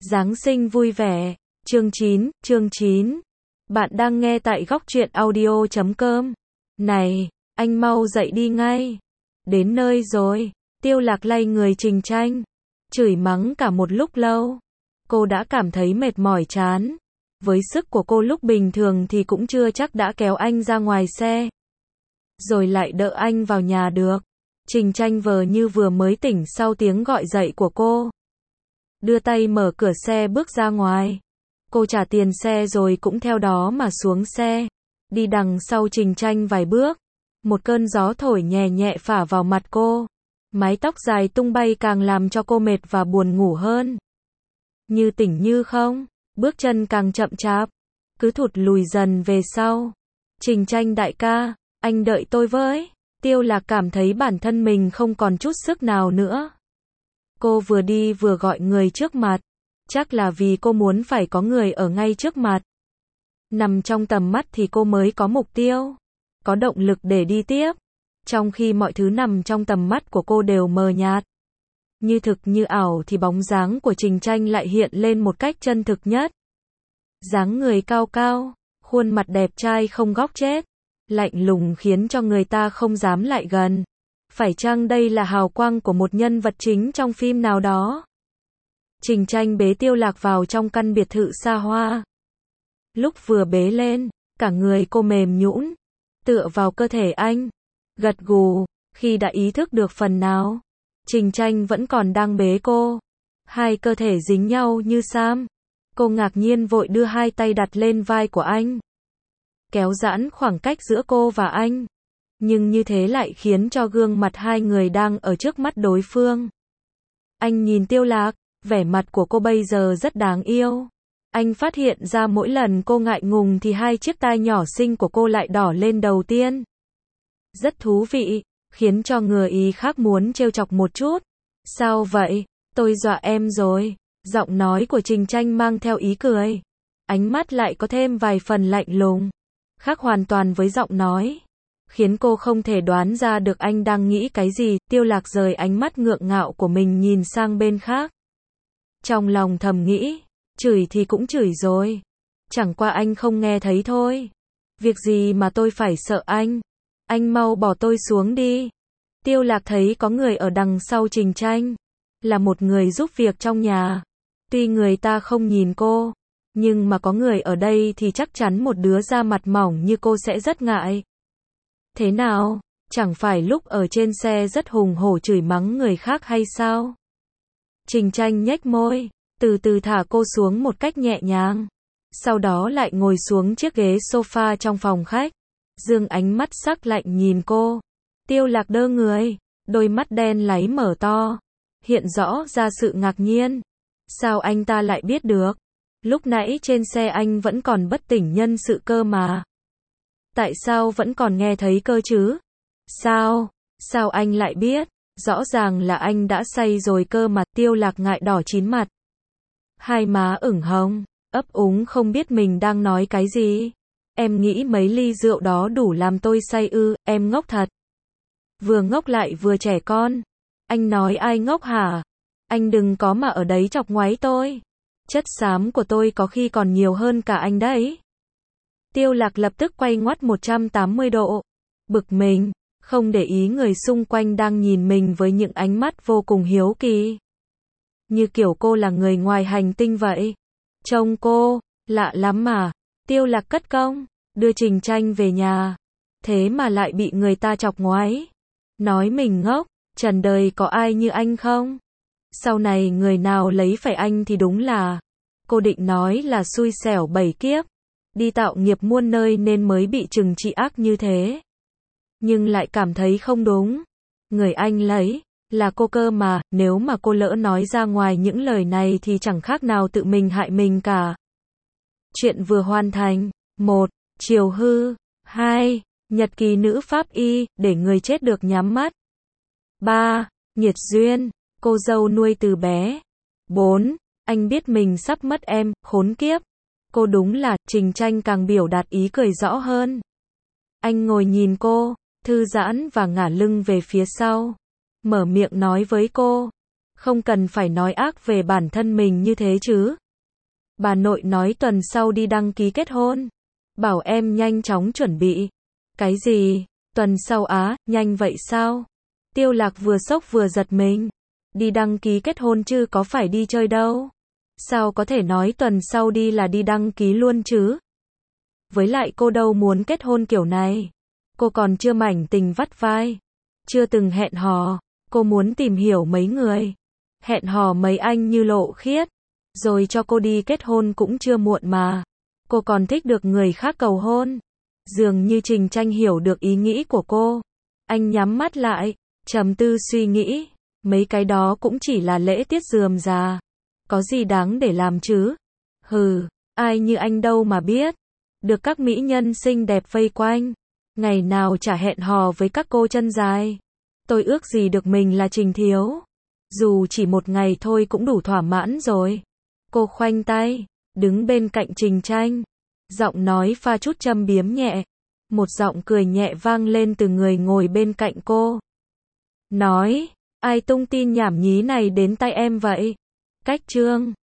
Giáng sinh vui vẻ. Chương 9. Bạn đang nghe tại góc truyện audio.com. Này, anh mau dậy đi ngay. Đến nơi rồi. Tiêu Lạc lay người Trình Tranh, chửi mắng cả một lúc lâu. Cô đã cảm thấy mệt mỏi chán. Với sức của cô lúc bình thường thì cũng chưa chắc đã kéo anh ra ngoài xe, rồi lại đỡ anh vào nhà được. Trình Tranh vờ như vừa mới tỉnh sau tiếng gọi dậy của cô, đưa tay mở cửa xe bước ra ngoài. Cô trả tiền xe rồi cũng theo đó mà xuống xe, đi đằng sau Trình Tranh vài bước. Một cơn gió thổi nhẹ nhẹ phả vào mặt cô, mái tóc dài tung bay càng làm cho cô mệt và buồn ngủ hơn. Như tỉnh như không, bước chân càng chậm chạp, cứ thụt lùi dần về sau. Trình Tranh đại ca, anh đợi tôi với. Tiêu Lạc cảm thấy bản thân mình không còn chút sức nào nữa. Cô vừa đi vừa gọi người trước mặt, chắc là vì cô muốn phải có người ở ngay trước mặt, nằm trong tầm mắt thì cô mới có mục tiêu, có động lực để đi tiếp. Trong khi mọi thứ nằm trong tầm mắt của cô đều mờ nhạt, như thực như ảo, thì bóng dáng của Trình Tranh lại hiện lên một cách chân thực nhất. Dáng người cao cao, khuôn mặt đẹp trai không góc chết, lạnh lùng khiến cho người ta không dám lại gần. Phải chăng đây là hào quang của một nhân vật chính trong phim nào đó? Trình Tranh bế Tiêu Lạc vào trong căn biệt thự xa hoa. Lúc vừa bế lên, cả người cô mềm nhũn, tựa vào cơ thể anh, gật gù. Khi đã ý thức được phần nào, Trình Tranh vẫn còn đang bế cô, hai cơ thể dính nhau như sam. Cô ngạc nhiên vội đưa hai tay đặt lên vai của anh, kéo giãn khoảng cách giữa cô và anh. Nhưng như thế lại khiến cho gương mặt hai người đang ở trước mắt đối phương. Anh nhìn Tiêu Lạc, vẻ mặt của cô bây giờ rất đáng yêu. Anh phát hiện ra mỗi lần cô ngại ngùng thì hai chiếc tai nhỏ xinh của cô lại đỏ lên đầu tiên. Rất thú vị, khiến cho người ý khác muốn trêu chọc một chút. Sao vậy? Tôi dọa em rồi. Giọng nói của Trình Tranh mang theo ý cười, ánh mắt lại có thêm vài phần lạnh lùng, khác hoàn toàn với giọng nói, khiến cô không thể đoán ra được anh đang nghĩ cái gì. Tiêu Lạc rời ánh mắt ngượng ngạo của mình nhìn sang bên khác. Trong lòng thầm nghĩ, chửi thì cũng chửi rồi, chẳng qua anh không nghe thấy thôi. Việc gì mà tôi phải sợ anh mau bỏ tôi xuống đi. Tiêu Lạc thấy có người ở đằng sau Trình Tranh, là một người giúp việc trong nhà. Tuy người ta không nhìn cô, nhưng mà có người ở đây thì chắc chắn một đứa da mặt mỏng như cô sẽ rất ngại. Thế nào, chẳng phải lúc ở trên xe rất hùng hổ chửi mắng người khác hay sao? Trình Tranh nhếch môi, từ từ thả cô xuống một cách nhẹ nhàng, sau đó lại ngồi xuống chiếc ghế sofa trong phòng khách, dương ánh mắt sắc lạnh nhìn cô. Tiêu Lạc đơ người, đôi mắt đen láy mở to, hiện rõ ra sự ngạc nhiên. Sao anh ta lại biết được? Lúc nãy trên xe anh vẫn còn bất tỉnh nhân sự cơ mà. Tại sao vẫn còn nghe thấy cơ chứ? Sao anh lại biết? Rõ ràng là anh đã say rồi cơ mà. Tiêu Lạc ngại đỏ chín mặt, hai má ửng hồng, ấp úng không biết mình đang nói cái gì. Em nghĩ mấy ly rượu đó đủ làm tôi say ư? Em ngốc thật. Vừa ngốc lại vừa trẻ con. Anh nói ai ngốc hả? Anh đừng có mà ở đấy chọc ngoáy tôi. Chất xám của tôi có khi còn nhiều hơn cả anh đấy. Tiêu Lạc lập tức quay ngoắt 180 độ, bực mình, không để ý người xung quanh đang nhìn mình với những ánh mắt vô cùng hiếu kỳ. Như kiểu cô là người ngoài hành tinh vậy. Trông cô, lạ lắm mà. Tiêu Lạc cất công, đưa Trình Tranh về nhà. Thế mà lại bị người ta chọc ngoáy. Nói mình ngốc, trần đời có ai như anh không? Sau này người nào lấy phải anh thì đúng là, cô định nói là xui xẻo 7 kiếp, đi tạo nghiệp muôn nơi nên mới bị trừng trị ác như thế. Nhưng lại cảm thấy không đúng. Người anh lấy, là cô cơ mà, nếu mà cô lỡ nói ra ngoài những lời này thì chẳng khác nào tự mình hại mình cả. Chuyện vừa hoàn thành. 1. Chiều hư. 2. Nhật ký nữ pháp y, để người chết được nhắm mắt. 3. Nghiệt duyên, cô dâu nuôi từ bé. 4. Anh biết mình sắp mất em, khốn kiếp. Cô đúng là. Trình Tranh càng biểu đạt ý cười rõ hơn. Anh ngồi nhìn cô, thư giãn và ngả lưng về phía sau, mở miệng nói với cô. Không cần phải nói ác về bản thân mình như thế chứ. Bà nội nói tuần sau đi đăng ký kết hôn. Bảo em nhanh chóng chuẩn bị. Cái gì? Tuần sau á, nhanh vậy sao? Tiêu Lạc vừa sốc vừa giật mình. Đi đăng ký kết hôn chứ có phải đi chơi đâu. Sao có thể nói tuần sau đi là đi đăng ký luôn chứ? Với lại cô đâu muốn kết hôn kiểu này. Cô còn chưa mảnh tình vắt vai. Chưa từng hẹn hò. Cô muốn tìm hiểu mấy người. Hẹn hò mấy anh như Lộ Khiết. Rồi cho cô đi kết hôn cũng chưa muộn mà. Cô còn thích được người khác cầu hôn. Dường như Trình Tranh hiểu được ý nghĩ của cô. Anh nhắm mắt lại, trầm tư suy nghĩ. Mấy cái đó cũng chỉ là lễ tiết rườm rà. Có gì đáng để làm chứ? Hừ, ai như anh đâu mà biết. Được các mỹ nhân xinh đẹp vây quanh. Ngày nào chả hẹn hò với các cô chân dài. Tôi ước gì được mình là Trình Thiếu. Dù chỉ một ngày thôi cũng đủ thỏa mãn rồi. Cô khoanh tay, đứng bên cạnh Trình Tranh. Giọng nói pha chút châm biếm nhẹ. Một giọng cười nhẹ vang lên từ người ngồi bên cạnh cô. Nói, ai tung tin nhảm nhí này đến tay em vậy? Cách chương